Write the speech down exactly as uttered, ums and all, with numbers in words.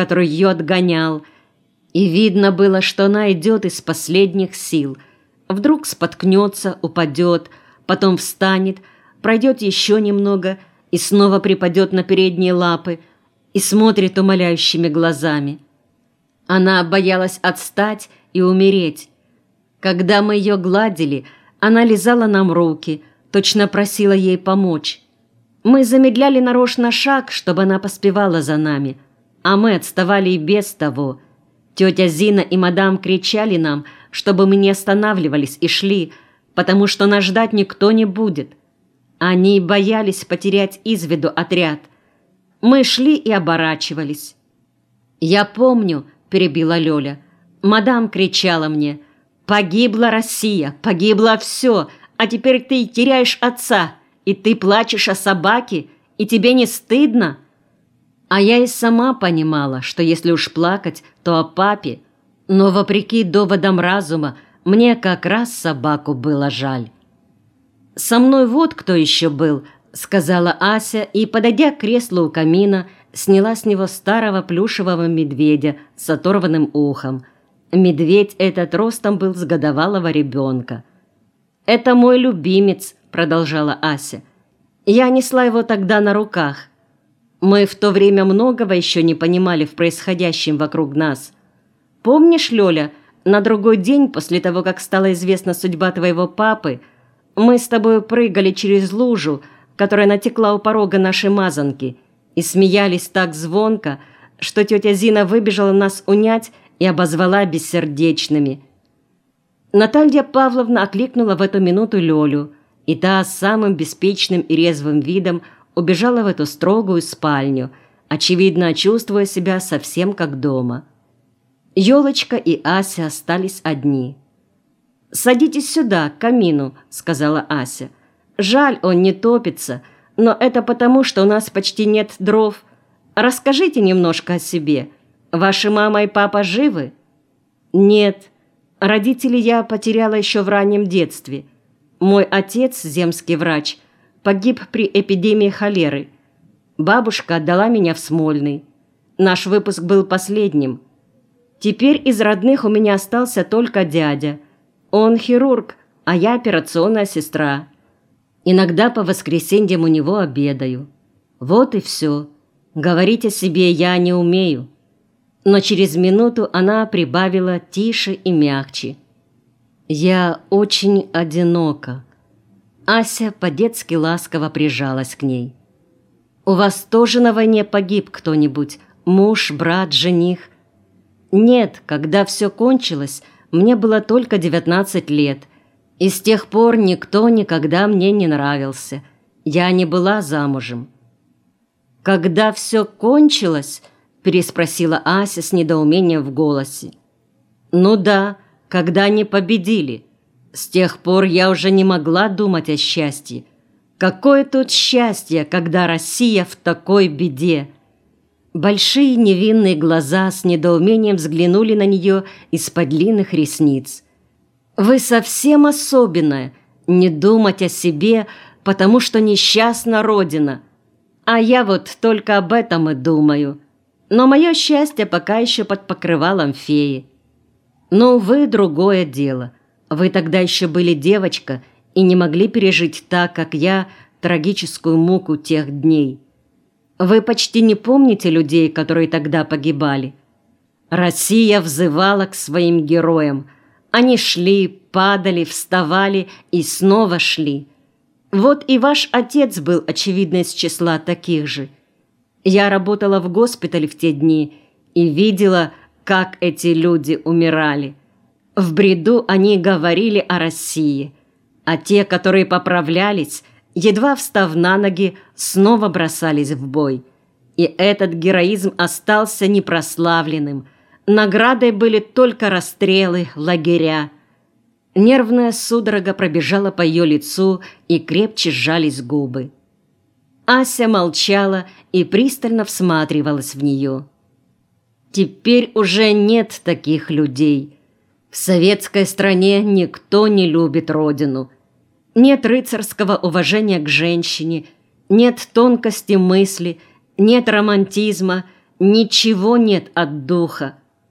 который ее отгонял. И видно было, что она идет из последних сил. Вдруг споткнется, упадет, потом встанет, пройдет еще немного и снова припадет на передние лапы и смотрит умоляющими глазами. Она боялась отстать и умереть. Когда мы ее гладили, она лизала нам руки, точно просила ей помочь. Мы замедляли нарочно шаг, чтобы она поспевала за нами, а мы отставали и без того. Тетя Зина и мадам кричали нам, чтобы мы не останавливались и шли, потому что нас ждать никто не будет. Они боялись потерять из виду отряд. Мы шли и оборачивались. «Я помню», — перебила Лёля, — «мадам кричала мне: погибла Россия, погибло все, а теперь ты теряешь отца, и ты плачешь о собаке, и тебе не стыдно?» А я и сама понимала, что если уж плакать, то о папе, но, вопреки доводам разума, мне как раз собаку было жаль. «Со мной вот кто еще был», — сказала Ася, и, подойдя к креслу у камина, сняла с него старого плюшевого медведя с оторванным ухом. Медведь этот ростом был с годовалого ребенка. «Это мой любимец», — продолжала Ася. «Я несла его тогда на руках. Мы в то время многого еще не понимали в происходящем вокруг нас. Помнишь, Лёля, на другой день после того, как стала известна судьба твоего папы, мы с тобой прыгали через лужу, которая натекла у порога нашей мазанки, и смеялись так звонко, что тетя Зина выбежала нас унять и обозвала бессердечными». Наталья Павловна окликнула в эту минуту Лёлю, и та с самым беспечным и резвым видом убежала в эту строгую спальню, очевидно, чувствуя себя совсем как дома. Ёлочка и Ася остались одни. «Садитесь сюда, к камину», — сказала Ася. «Жаль, он не топится, но это потому, что у нас почти нет дров. Расскажите немножко о себе. Ваши мама и папа живы?» «Нет. Родителей я потеряла еще в раннем детстве. Мой отец, земский врач, погиб при эпидемии холеры. Бабушка отдала меня в Смольный. Наш выпуск был последним. Теперь из родных у меня остался только дядя. Он хирург, а я операционная сестра. Иногда по воскресеньям у него обедаю. Вот и все. Говорить о себе я не умею». Но через минуту она прибавила тише и мягче: «Я очень одинока». Ася по-детски ласково прижалась к ней. «У вас тоже на войне погиб кто-нибудь? Муж, брат, жених?» «Нет, когда все кончилось, мне было только девятнадцать лет, и с тех пор никто никогда мне не нравился. Я не была замужем». «Когда все кончилось?» – переспросила Ася с недоумением в голосе. «Ну да, когда они победили. С тех пор я уже не могла думать о счастье. Какое тут счастье, когда Россия в такой беде!» Большие невинные глаза с недоумением взглянули на нее из-под длинных ресниц. «Вы совсем особенная, не думать о себе, потому что несчастна Родина. А я вот только об этом и думаю. Но мое счастье пока еще под покрывалом феи. Но вы другое дело. Вы тогда еще были девочка и не могли пережить так, как я, трагическую муку тех дней. Вы почти не помните людей, которые тогда погибали. Россия взывала к своим героям. Они шли, падали, вставали и снова шли. Вот и ваш отец был, очевидно, из числа таких же. Я работала в госпитале в те дни и видела, как эти люди умирали. В бреду они говорили о России, а те, которые поправлялись, едва встав на ноги, снова бросались в бой. И этот героизм остался непрославленным. Наградой были только расстрелы, лагеря. Нервная судорога пробежала по ее лицу, и крепче сжались губы. Ася молчала и пристально всматривалась в нее. Теперь уже нет таких людей. В советской стране никто не любит родину. Нет рыцарского уважения к женщине, нет тонкости мысли, нет романтизма, Ничего нет от духа.